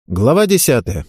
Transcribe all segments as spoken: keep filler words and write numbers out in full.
Глава десятая.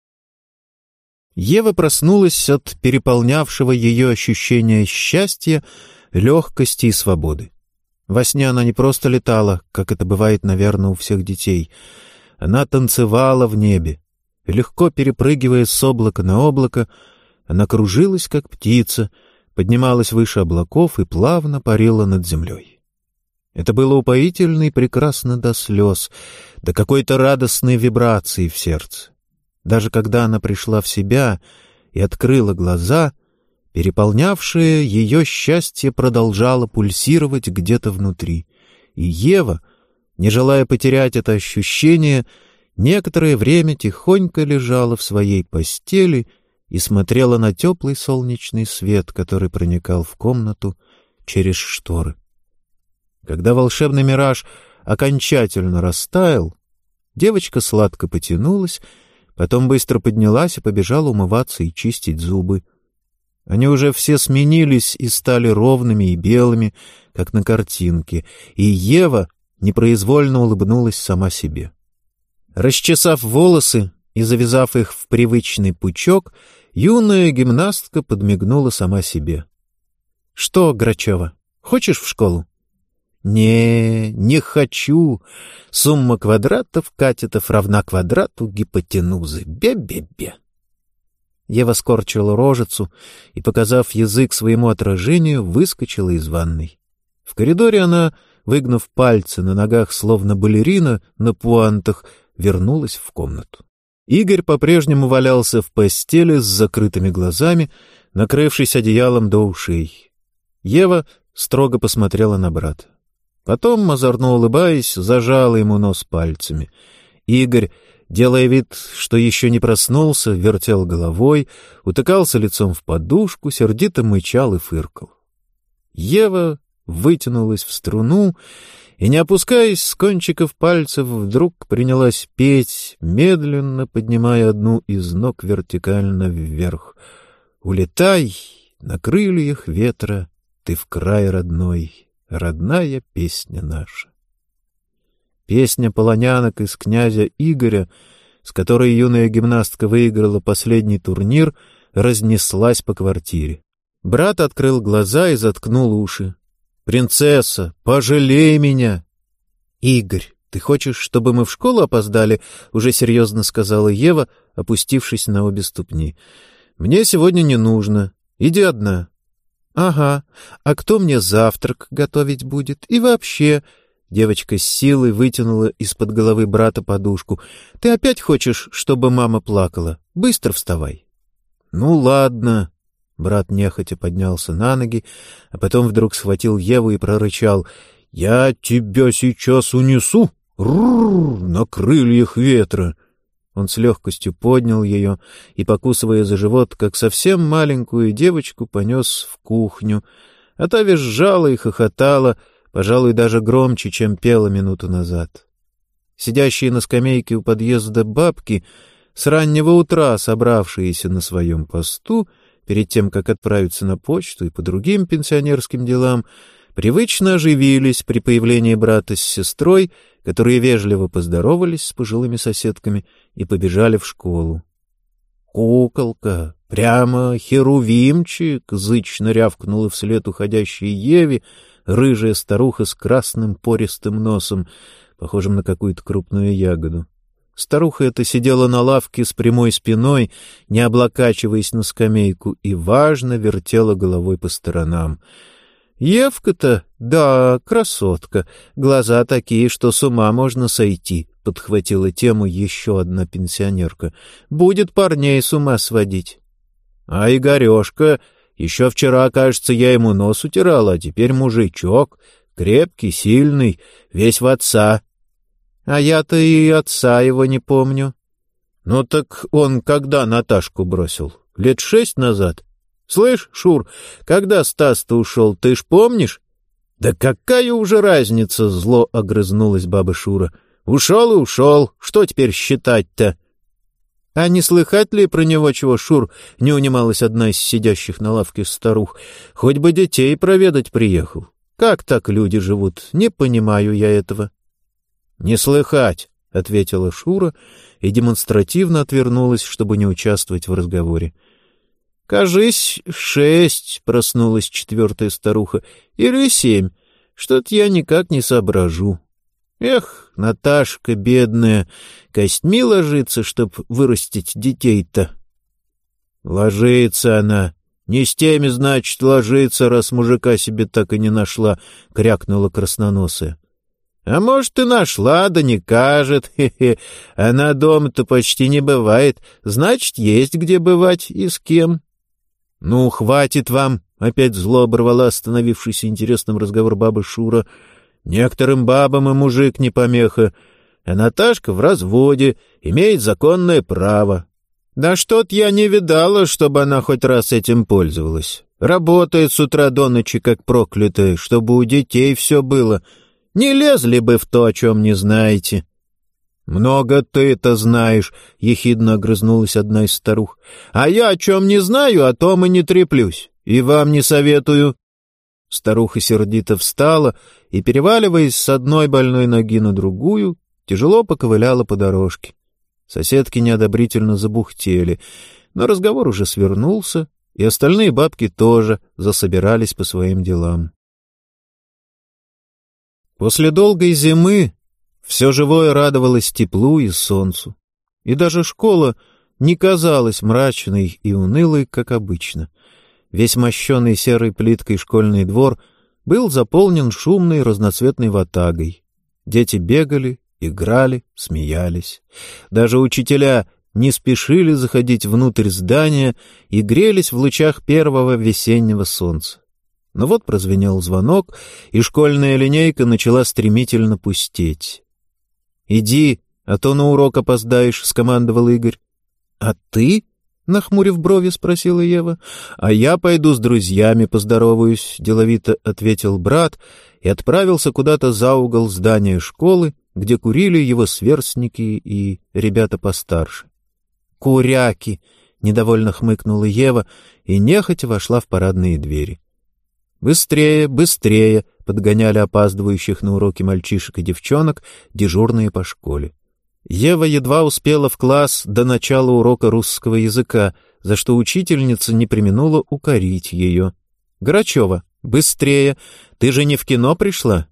Ева проснулась от переполнявшего ее ощущения счастья, легкости и свободы. Во сне она не просто летала, как это бывает, наверное, у всех детей. Она танцевала в небе. Легко перепрыгивая с облака на облако, она кружилась, как птица, поднималась выше облаков и плавно парила над землей. Это было упоительно и прекрасно до слез, до какой-то радостной вибрации в сердце. Даже когда она пришла в себя и открыла глаза, переполнявшее ее счастье продолжало пульсировать где-то внутри. И Ева, не желая потерять это ощущение, некоторое время тихонько лежала в своей постели и смотрела на теплый солнечный свет, который проникал в комнату через шторы. Когда волшебный мираж окончательно растаял, девочка сладко потянулась, потом быстро поднялась и побежала умываться и чистить зубы. Они уже все сменились и стали ровными и белыми, как на картинке, и Ева непроизвольно улыбнулась сама себе. Расчесав волосы и завязав их в привычный пучок, юная гимнастка подмигнула сама себе. — Что, Грачева, хочешь в школу? «Не, не хочу. Сумма квадратов катетов равна квадрату гипотенузы. Бе-бе-бе». Ева скорчила рожицу и, показав язык своему отражению, выскочила из ванной. В коридоре она, выгнув пальцы на ногах, словно балерина на пуантах, вернулась в комнату. Игорь по-прежнему валялся в постели с закрытыми глазами, накрывшись одеялом до ушей. Ева строго посмотрела на брата. Потом, озорно улыбаясь, зажала ему нос пальцами. Игорь, делая вид, что еще не проснулся, вертел головой, утыкался лицом в подушку, сердито мычал и фыркал. Ева вытянулась в струну и, не опускаясь с кончиков пальцев, вдруг принялась петь, медленно поднимая одну из ног вертикально вверх. «Улетай на крыльях ветра, ты в край родной, родная песня наша». Песня полонянок из «Князя Игоря», с которой юная гимнастка выиграла последний турнир, разнеслась по квартире. Брат открыл глаза и заткнул уши. «Принцесса, пожалей меня!» «Игорь, ты хочешь, чтобы мы в школу опоздали?» — уже серьезно сказала Ева, опустившись на обе ступни. «Мне сегодня не нужно. Иди одна». «Ага. А кто мне завтрак готовить будет? И вообще...» Девочка с силой вытянула из-под головы брата подушку. «Ты опять хочешь, чтобы мама плакала? Быстро вставай». «Ну, ладно». Брат нехотя поднялся на ноги, а потом вдруг схватил Еву и прорычал. «Я тебя сейчас унесу! Рррр, на крыльях ветра!» Он с легкостью поднял ее и, покусывая за живот, как совсем маленькую девочку, понес в кухню. А та визжала и хохотала, пожалуй, даже громче, чем пела минуту назад. Сидящие на скамейке у подъезда бабки, с раннего утра собравшиеся на своем посту, перед тем, как отправиться на почту и по другим пенсионерским делам, привычно оживились при появлении брата с сестрой, которые вежливо поздоровались с пожилыми соседками и побежали в школу. «Куколка! Прямо херувимчик!» — зычно рявкнула вслед уходящей Еве рыжая старуха с красным пористым носом, похожим на какую-то крупную ягоду. Старуха эта сидела на лавке с прямой спиной, не облокачиваясь на скамейку, и важно вертела головой по сторонам. «Евка-то, да, красотка, глаза такие, что с ума можно сойти», — подхватила тему еще одна пенсионерка. «Будет парней с ума сводить». «А Игорешка, еще вчера, кажется, я ему нос утирала, а теперь мужичок, крепкий, сильный, весь в отца». «А я-то и отца его не помню». «Ну так он когда Наташку бросил? Лет шесть назад? Слышь, Шур, когда Стас-то ушел, ты ж помнишь?» «Да какая уже разница?» — зло огрызнулась баба Шура. «Ушел и ушел. Что теперь считать-то?» «А не слыхать ли про него чего, Шур?» — не унималась одна из сидящих на лавке старух. «Хоть бы детей проведать приехал. Как так люди живут? Не понимаю я этого». «Не слыхать. ответила Шура и демонстративно отвернулась, чтобы не участвовать в разговоре. — Кажись, шесть, — проснулась четвертая старуха, — или семь. Что-то я никак не соображу. Эх, Наташка бедная, костьми ложится, чтоб вырастить детей-то. — Ложится она. Не с теми, значит, ложится, раз мужика себе так и не нашла, — крякнула красноносая. — А может, и нашла, да не кажет. Хе-хе. Она дома-то почти не бывает. Значит, есть где бывать и с кем. — Ну, хватит вам, — опять зло оборвала остановившийся интересным разговор баба Шура. — Некоторым бабам и мужик не помеха, а Наташка в разводе, имеет законное право. Да что-то я не видала, чтобы она хоть раз этим пользовалась. Работает с утра до ночи, как проклятая, чтобы у детей все было. Не лезли бы в то, о чем не знаете. — Много ты-то знаешь, — ехидно огрызнулась одна из старух. — А я о чем не знаю, о том и не треплюсь, и вам не советую. Старуха сердито встала и, переваливаясь с одной больной ноги на другую, тяжело поковыляла по дорожке. Соседки неодобрительно забухтели, но разговор уже свернулся, и остальные бабки тоже засобирались по своим делам. После долгой зимы все живое радовалось теплу и солнцу, и даже школа не казалась мрачной и унылой, как обычно. Весь мощенный серой плиткой школьный двор был заполнен шумной разноцветной ватагой. Дети бегали, играли, смеялись. Даже учителя не спешили заходить внутрь здания и грелись в лучах первого весеннего солнца. Но вот прозвенел звонок, и школьная линейка начала стремительно пустеть. — Иди, а то на урок опоздаешь, — скомандовал Игорь. — А ты? — нахмурив брови, спросила Ева. — А я пойду с друзьями поздороваюсь, — деловито ответил брат и отправился куда-то за угол здания школы, где курили его сверстники и ребята постарше. «Куряки!» — недовольно хмыкнула Ева и нехотя вошла в парадные двери. «Быстрее, быстрее!» — подгоняли опаздывающих на уроки мальчишек и девчонок, дежурные по школе. Ева едва успела в класс до начала урока русского языка, за что учительница не преминула укорить ее. «Грачева, быстрее! Ты же не в кино пришла?»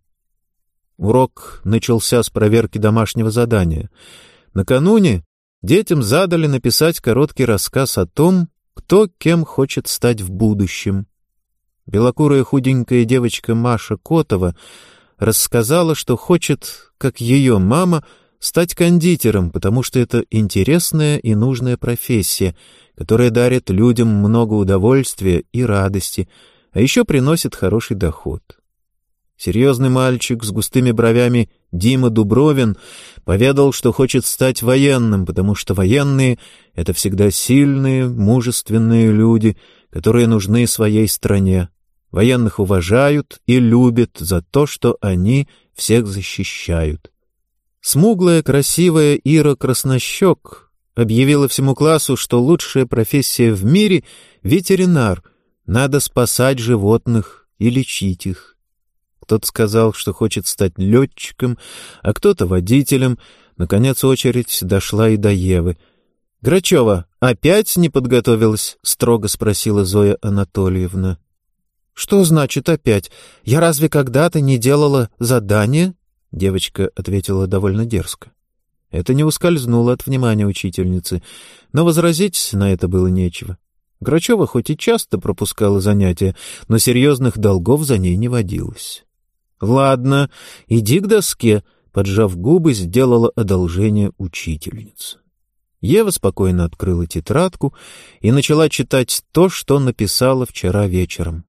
Урок начался с проверки домашнего задания. Накануне детям задали написать короткий рассказ о том, кто кем хочет стать в будущем. Белокурая худенькая девочка Маша Котова рассказала, что хочет, как ее мама, стать кондитером, потому что это интересная и нужная профессия, которая дарит людям много удовольствия и радости, а еще приносит хороший доход. Серьезный мальчик с густыми бровями Дима Дубровин поведал, что хочет стать военным, потому что военные — это всегда сильные, мужественные люди, которые нужны своей стране. Военных уважают и любят за то, что они всех защищают. Смуглая, красивая Ира Краснощек объявила всему классу, что лучшая профессия в мире — ветеринар, надо спасать животных и лечить их. Кто-то сказал, что хочет стать летчиком, а кто-то водителем. Наконец очередь дошла и до Евы. — Грачева, опять не подготовилась? — строго спросила Зоя Анатольевна. — Что значит опять? Я разве когда-то не делала задание? — девочка ответила довольно дерзко. Это не ускользнуло от внимания учительницы, но возразить на это было нечего. Грачева хоть и часто пропускала занятия, но серьезных долгов за ней не водилось. — Ладно, иди к доске, — поджав губы, сделала одолжение учительница. Ева спокойно открыла тетрадку и начала читать то, что написала вчера вечером.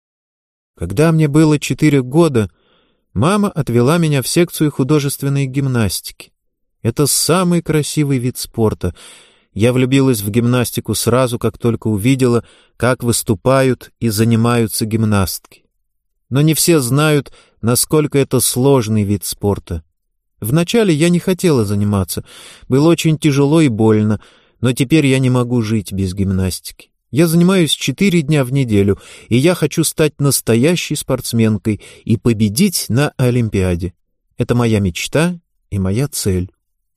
Когда мне было четыре года, мама отвела меня в секцию художественной гимнастики. Это самый красивый вид спорта. Я влюбилась в гимнастику сразу, как только увидела, как выступают и занимаются гимнастки. Но не все знают, насколько это сложный вид спорта. Вначале я не хотела заниматься, было очень тяжело и больно, но теперь я не могу жить без гимнастики. Я занимаюсь четыре дня в неделю, и я хочу стать настоящей спортсменкой и победить на Олимпиаде. Это моя мечта и моя цель.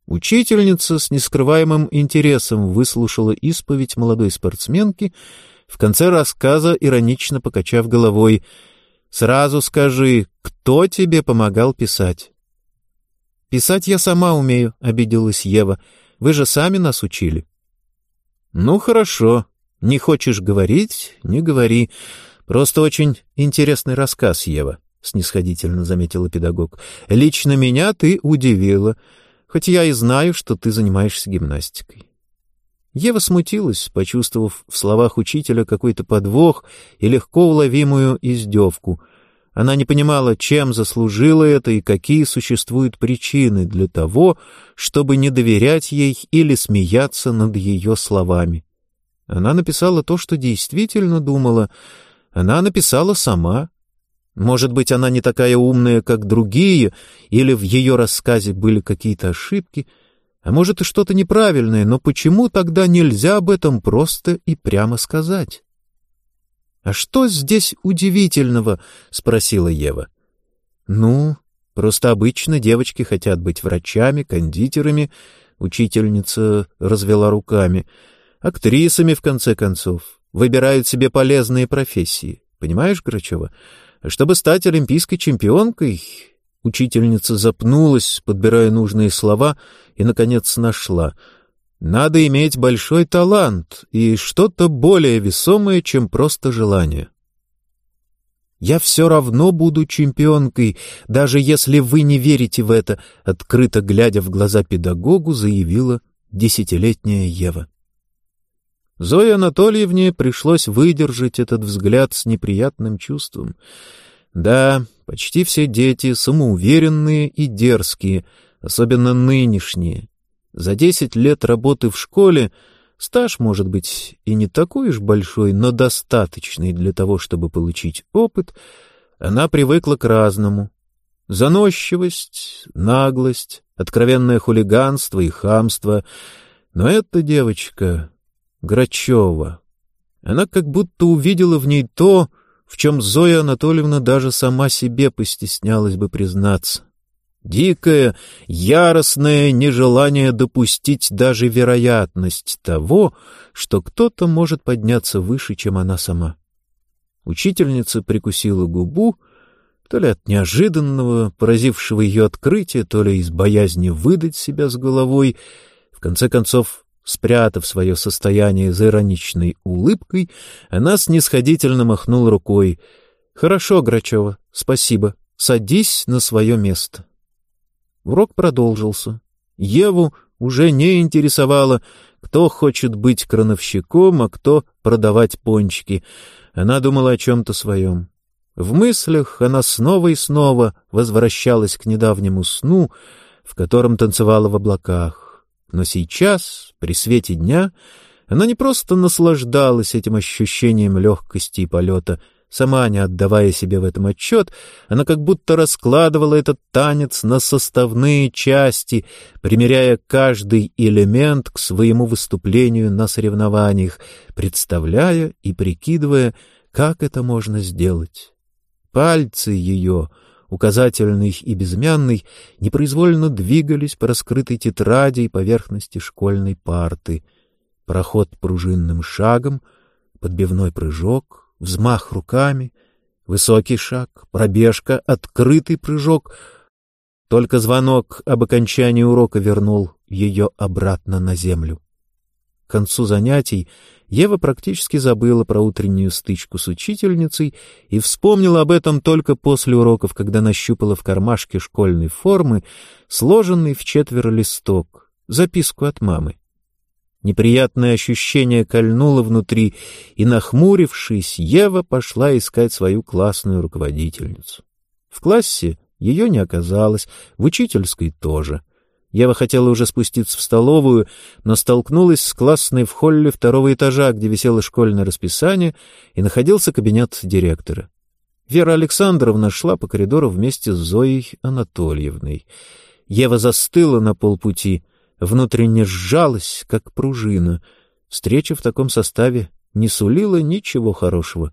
Учительница с нескрываемым интересом выслушала исповедь молодой спортсменки, в конце рассказа иронично покачав головой: «Сразу скажи, кто тебе помогал писать?» «Писать я сама умею», — обиделась Ева. «Вы же сами нас учили». «Ну, хорошо. Не хочешь говорить — не говори. Просто очень интересный рассказ, Ева», — снисходительно заметила педагог. «Лично меня ты удивила, хоть я и знаю, что ты занимаешься гимнастикой». Ева смутилась, почувствовав в словах учителя какой-то подвох и легко уловимую издевку. Она не понимала, чем заслужила это и какие существуют причины для того, чтобы не доверять ей или смеяться над ее словами. Она написала то, что действительно думала. Она написала сама. Может быть, она не такая умная, как другие, или в ее рассказе были какие-то ошибки, а может и что-то неправильное, но почему тогда нельзя об этом просто и прямо сказать? «А что здесь удивительного?» — спросила Ева. «Ну, просто обычно девочки хотят быть врачами, кондитерами», — учительница развела руками, «актрисами, в конце концов, выбирают себе полезные профессии. Понимаешь, Грачева? Чтобы стать олимпийской чемпионкой...» Учительница запнулась, подбирая нужные слова, и, наконец, нашла. «Надо иметь большой талант и что-то более весомое, чем просто желание». «Я все равно буду чемпионкой, даже если вы не верите в это», — открыто глядя в глаза педагогу, заявила десятилетняя Ева. Зое Анатольевне пришлось выдержать этот взгляд с неприятным чувством. Да, почти все дети самоуверенные и дерзкие, особенно нынешние. За десять лет работы в школе стаж, может быть, и не такой уж большой, но достаточный для того, чтобы получить опыт. Она привыкла к разному. Заносчивость, наглость, откровенное хулиганство и хамство. Но эта девочка, Грачева, она как будто увидела в ней то, в чем Зоя Анатольевна даже сама себе постеснялась бы признаться. Дикое, яростное нежелание допустить даже вероятность того, что кто-то может подняться выше, чем она сама. Учительница прикусила губу, то ли от неожиданного, поразившего ее открытия, то ли из боязни выдать себя с головой. В конце концов, спрятав свое состояние за ироничной улыбкой, она снисходительно махнула рукой. «Хорошо, Грачева, спасибо. Садись на свое место». Урок продолжился. Еву уже не интересовало, кто хочет быть крановщиком, а кто продавать пончики. Она думала о чем-то своем. В мыслях она снова и снова возвращалась к недавнему сну, в котором танцевала в облаках. Но сейчас, при свете дня, она не просто наслаждалась этим ощущением легкости и полета. Сама не отдавая себе в этом отчет, она как будто раскладывала этот танец на составные части, примеряя каждый элемент к своему выступлению на соревнованиях, представляя и прикидывая, как это можно сделать. Пальцы ее, указательный и безымянный, непроизвольно двигались по раскрытой тетради и поверхности школьной парты. Проход пружинным шагом, подбивной прыжок — взмах руками, высокий шаг, пробежка, открытый прыжок. Только звонок об окончании урока вернул ее обратно на землю. К концу занятий Ева практически забыла про утреннюю стычку с учительницей и вспомнила об этом только после уроков, когда нащупала в кармашке школьной формы сложенный в четверо листок, записку от мамы. Неприятное ощущение кольнуло внутри, и, нахмурившись, Ева пошла искать свою классную руководительницу. В классе ее не оказалось, в учительской тоже. Ева хотела уже спуститься в столовую, но столкнулась с классной в холле второго этажа, где висело школьное расписание, и находился кабинет директора. Вера Александровна шла по коридору вместе с Зоей Анатольевной. Ева застыла на полпути, внутренне сжалась, как пружина. Встреча в таком составе не сулила ничего хорошего.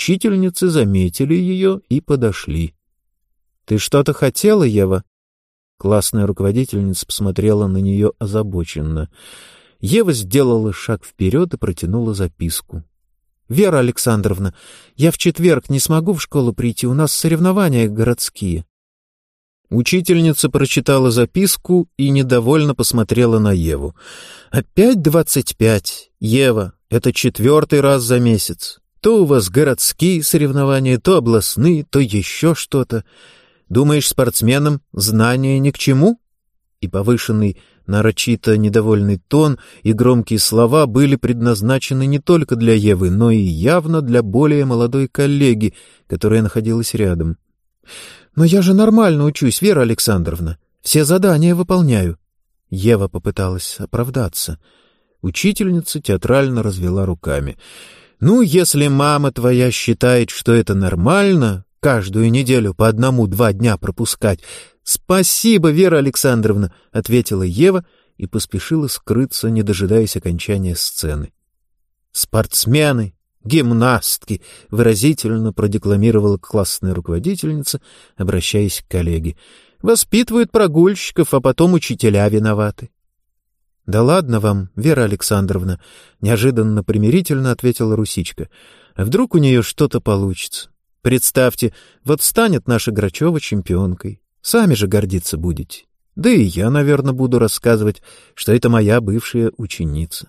Учительницы заметили ее и подошли. — Ты что-то хотела, Ева? Классная руководительница посмотрела на нее озабоченно. Ева сделала шаг вперед и протянула записку. «Вера Александровна, я в четверг не смогу в школу прийти, у нас соревнования городские». Учительница прочитала записку и недовольно посмотрела на Еву. «Опять двадцать пять? Ева, это четвертый раз за месяц. То у вас городские соревнования, то областные, то еще что-то. Думаешь, спортсменам знания ни к чему?» И повышенный, нарочито недовольный тон и громкие слова были предназначены не только для Евы, но и явно для более молодой коллеги, которая находилась рядом. «Но я же нормально учусь, Вера Александровна. Все задания выполняю». Ева попыталась оправдаться. Учительница театрально развела руками. «Ну, если мама твоя считает, что это нормально, каждую неделю по одному-два дня пропускать...» «Спасибо, Вера Александровна», — ответила Ева и поспешила скрыться, не дожидаясь окончания сцены. «Спортсмены, гимнастки», — выразительно продекламировала классная руководительница, обращаясь к коллеге. «Воспитывают прогульщиков, а потом учителя виноваты». «Да ладно вам, Вера Александровна», — неожиданно примирительно ответила Русичка. «А вдруг у нее что-то получится? Представьте, вот станет наша Грачева чемпионкой. Сами же гордиться будете. Да и я, наверное, буду рассказывать, что это моя бывшая ученица».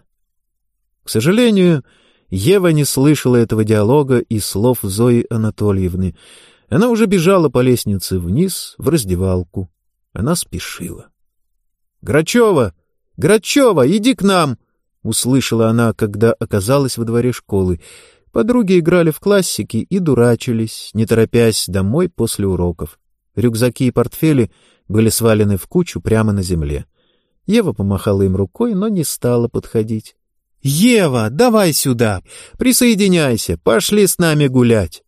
К сожалению, Ева не слышала этого диалога и слов Зои Анатольевны. Она уже бежала по лестнице вниз, в раздевалку. Она спешила. «Грачева! Грачева, иди к нам!» — услышала она, когда оказалась во дворе школы. Подруги играли в классики и дурачились, не торопясь домой после уроков. Рюкзаки и портфели были свалены в кучу прямо на земле. Ева помахала им рукой, но не стала подходить. «Ева, давай сюда! Присоединяйся! Пошли с нами гулять!»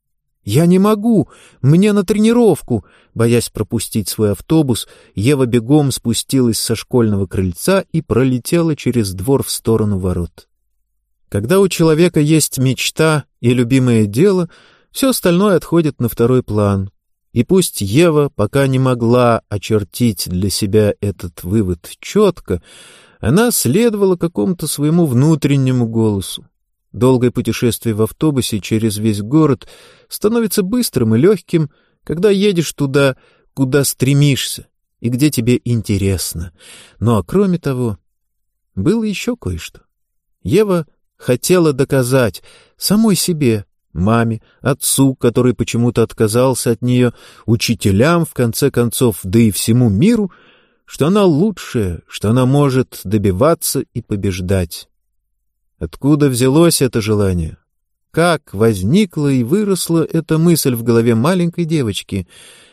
«Я не могу! Мне на тренировку!» Боясь пропустить свой автобус, Ева бегом спустилась со школьного крыльца и пролетела через двор в сторону ворот. Когда у человека есть мечта и любимое дело, все остальное отходит на второй план. И пусть Ева пока не могла очертить для себя этот вывод четко, она следовала какому-то своему внутреннему голосу. Долгое путешествие в автобусе через весь город становится быстрым и легким, когда едешь туда, куда стремишься и где тебе интересно. Ну а кроме того, было еще кое-что. Ева хотела доказать самой себе, маме, отцу, который почему-то отказался от нее, учителям, в конце концов, да и всему миру, что она лучшая, что она может добиваться и побеждать. Откуда взялось это желание? Как возникла и выросла эта мысль в голове маленькой девочки?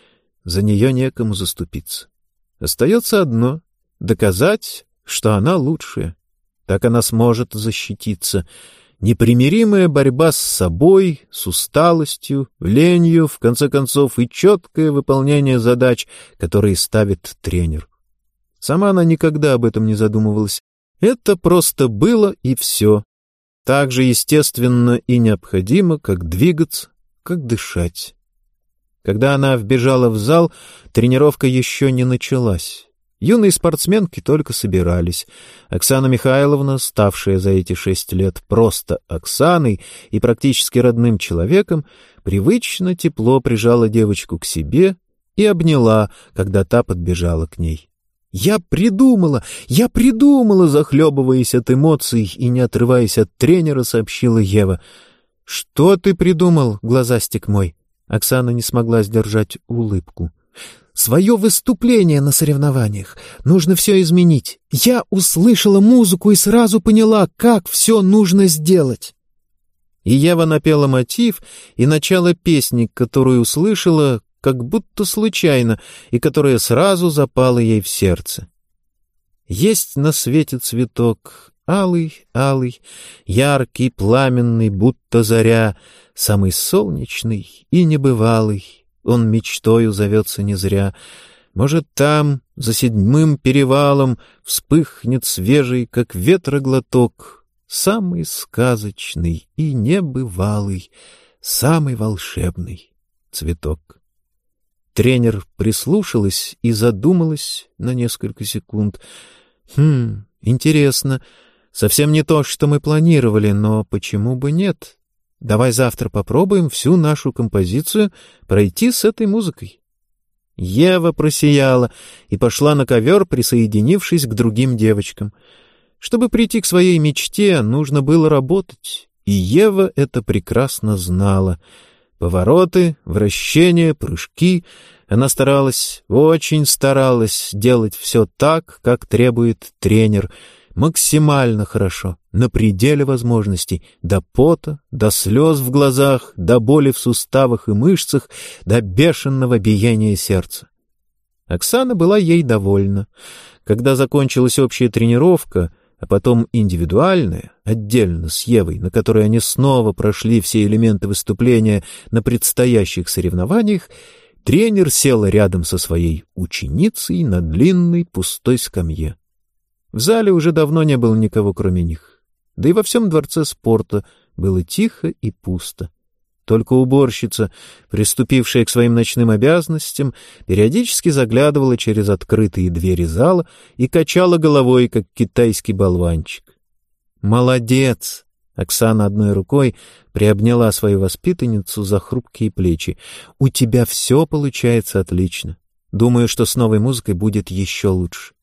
За нее некому заступиться. Остается одно — доказать, что она лучшая. Так она сможет защититься. Непримиримая борьба с собой, с усталостью, ленью, в конце концов, и четкое выполнение задач, которые ставит тренер. Сама она никогда об этом не задумывалась. Это просто было и все. Так же естественно и необходимо, как двигаться, как дышать. Когда она вбежала в зал, тренировка еще не началась. Юные спортсменки только собирались. Оксана Михайловна, ставшая за эти шесть лет просто Оксаной и практически родным человеком, привычно тепло прижала девочку к себе и обняла, когда та подбежала к ней. «Я придумала! Я придумала!» Захлебываясь от эмоций и не отрываясь от тренера, сообщила Ева. «Что ты придумал, глазастик мой?» Оксана не смогла сдержать улыбку. «Свое выступление на соревнованиях. Нужно все изменить. Я услышала музыку и сразу поняла, как все нужно сделать». И Ева напела мотив и начало песни, которую услышала, как будто случайно, и которая сразу запала ей в сердце. Есть на свете цветок, алый, алый, яркий, пламенный, будто заря, самый солнечный и небывалый, он мечтою зовется не зря. Может, там, за седьмым перевалом, вспыхнет свежий, как ветра глоток, самый сказочный и небывалый, самый волшебный цветок. Тренер прислушалась и задумалась на несколько секунд. «Хм, интересно. Совсем не то, что мы планировали, но почему бы нет? Давай завтра попробуем всю нашу композицию пройти с этой музыкой». Ева просияла и пошла на ковер, присоединившись к другим девочкам. Чтобы прийти к своей мечте, нужно было работать, и Ева это прекрасно знала. Повороты, вращения, прыжки. Она старалась, очень старалась делать все так, как требует тренер, максимально хорошо, на пределе возможностей, до пота, до слез в глазах, до боли в суставах и мышцах, до бешеного биения сердца. Оксана была ей довольна. Когда закончилась общая тренировка, а потом индивидуальная, отдельно с Евой, на которой они снова прошли все элементы выступления на предстоящих соревнованиях, тренер сел рядом со своей ученицей на длинной пустой скамье. В зале уже давно не было никого, кроме них. Да и во всем дворце спорта было тихо и пусто. Только уборщица, приступившая к своим ночным обязанностям, периодически заглядывала через открытые двери зала и качала головой, как китайский болванчик. «Молодец!» — Оксана одной рукой приобняла свою воспитанницу за хрупкие плечи. «У тебя все получается отлично. Думаю, что с новой музыкой будет еще лучше».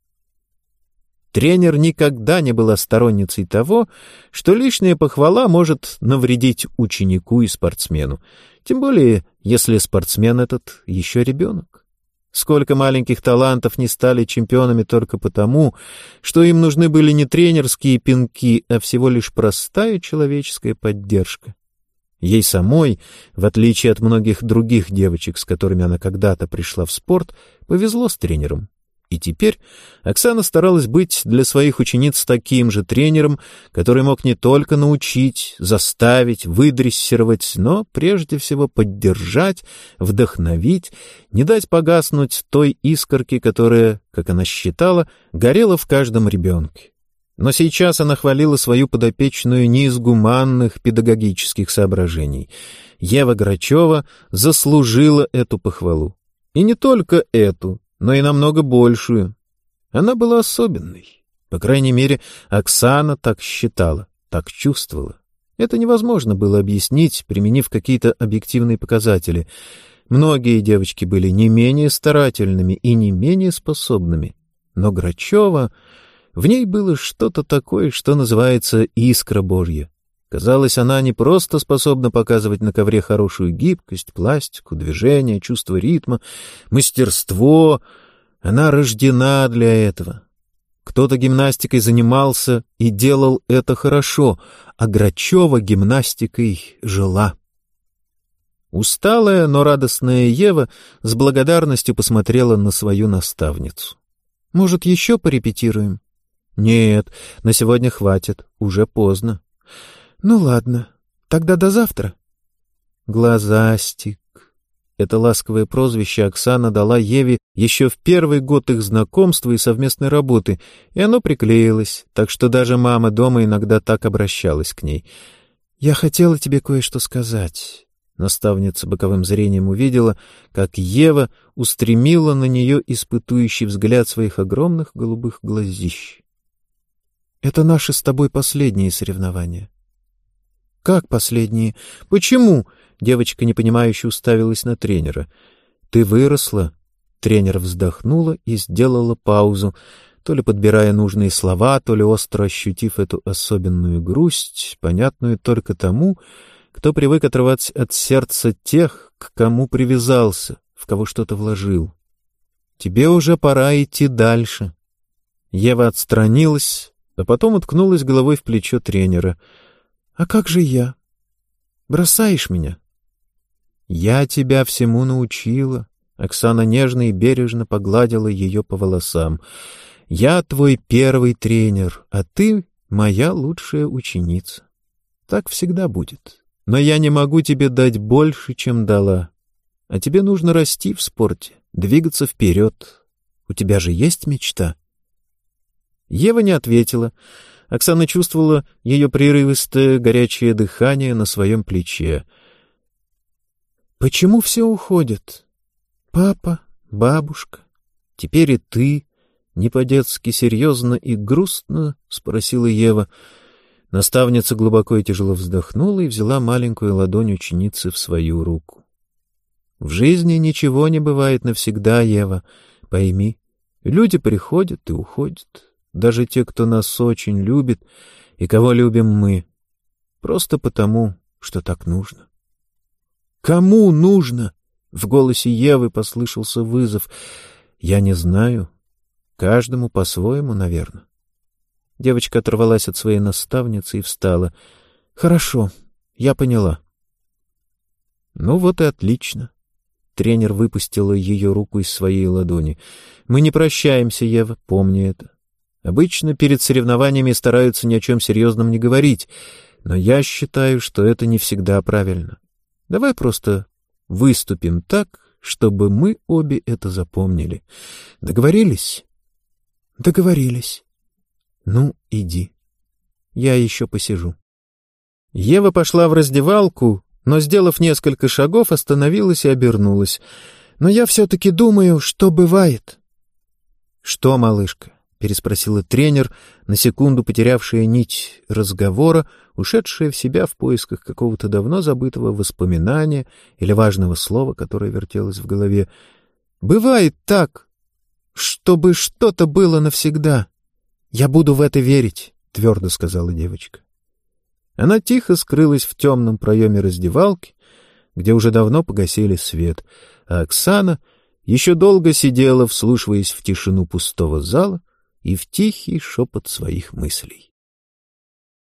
Тренер никогда не была сторонницей того, что лишняя похвала может навредить ученику и спортсмену, тем более, если спортсмен этот еще ребенок. Сколько маленьких талантов не стали чемпионами только потому, что им нужны были не тренерские пинки, а всего лишь простая человеческая поддержка. Ей самой, в отличие от многих других девочек, с которыми она когда-то пришла в спорт, повезло с тренером. И теперь Оксана старалась быть для своих учениц таким же тренером, который мог не только научить, заставить, выдрессировать, но прежде всего поддержать, вдохновить, не дать погаснуть той искорке, которая, как она считала, горела в каждом ребенке. Но сейчас она хвалила свою подопечную не из гуманных педагогических соображений. Ева Грачева заслужила эту похвалу. И не только эту, но и намного большую. Она была особенной. По крайней мере, Оксана так считала, так чувствовала. Это невозможно было объяснить, применив какие-то объективные показатели. Многие девочки были не менее старательными и не менее способными. Но Грачева... В ней было что-то такое, что называется «искра Божья». Казалось, она не просто способна показывать на ковре хорошую гибкость, пластику, движение, чувство ритма, мастерство. Она рождена для этого. Кто-то гимнастикой занимался и делал это хорошо, а Грачева гимнастикой жила. Усталая, но радостная Ева с благодарностью посмотрела на свою наставницу. «Может, еще порепетируем?» «Нет, на сегодня хватит, уже поздно». «Ну ладно, тогда до завтра». «Глазастик». Это ласковое прозвище Оксана дала Еве еще в первый год их знакомства и совместной работы, и оно приклеилось, так что даже мама дома иногда так обращалась к ней. «Я хотела тебе кое-что сказать». Наставница боковым зрением увидела, как Ева устремила на нее испытующий взгляд своих огромных голубых глазищ. «Это наши с тобой последние соревнования». «Как последние? Почему?» Девочка непонимающе уставилась на тренера. «Ты выросла». Тренер вздохнула и сделала паузу, то ли подбирая нужные слова, то ли остро ощутив эту особенную грусть, понятную только тому, кто привык отрывать от сердца тех, к кому привязался, в кого что-то вложил. «Тебе уже пора идти дальше». Ева отстранилась, а потом уткнулась головой в плечо тренера. «А как же я? Бросаешь меня?» «Я тебя всему научила». Оксана нежно и бережно погладила ее по волосам. «Я твой первый тренер, а ты моя лучшая ученица. Так всегда будет. Но я не могу тебе дать больше, чем дала. А тебе нужно расти в спорте, двигаться вперед. У тебя же есть мечта?» Ева не ответила. Оксана чувствовала ее прерывистое горячее дыхание на своем плече. «Почему все уходят? Папа, бабушка, теперь и ты, не по-детски серьезно и грустно, — спросила Ева. Наставница глубоко и тяжело вздохнула и взяла маленькую ладонь ученицы в свою руку. — В жизни ничего не бывает навсегда, Ева, пойми. Люди приходят и уходят, даже те, кто нас очень любит и кого любим мы, просто потому, что так нужно. — Кому нужно? — в голосе Евы послышался вызов. — Я не знаю. Каждому по-своему, наверное. Девочка оторвалась от своей наставницы и встала. — Хорошо, я поняла. — Ну вот и отлично. Тренер выпустила ее руку из своей ладони. — Мы не прощаемся, Ева, помни это. Обычно перед соревнованиями стараются ни о чем серьезном не говорить, но я считаю, что это не всегда правильно. Давай просто выступим так, чтобы мы обе это запомнили. Договорились? Договорились. Ну, иди. Я еще посижу. Ева пошла в раздевалку, но, сделав несколько шагов, остановилась и обернулась. Но я все-таки думаю, что бывает. — Что, малышка? — переспросила тренер, на секунду потерявшая нить разговора, ушедшая в себя в поисках какого-то давно забытого воспоминания или важного слова, которое вертелось в голове. — Бывает так, чтобы что-то было навсегда. Я буду в это верить, — твердо сказала девочка. Она тихо скрылась в темном проеме раздевалки, где уже давно погасили свет, а Оксана еще долго сидела, вслушиваясь в тишину пустого зала и в тихий шепот своих мыслей.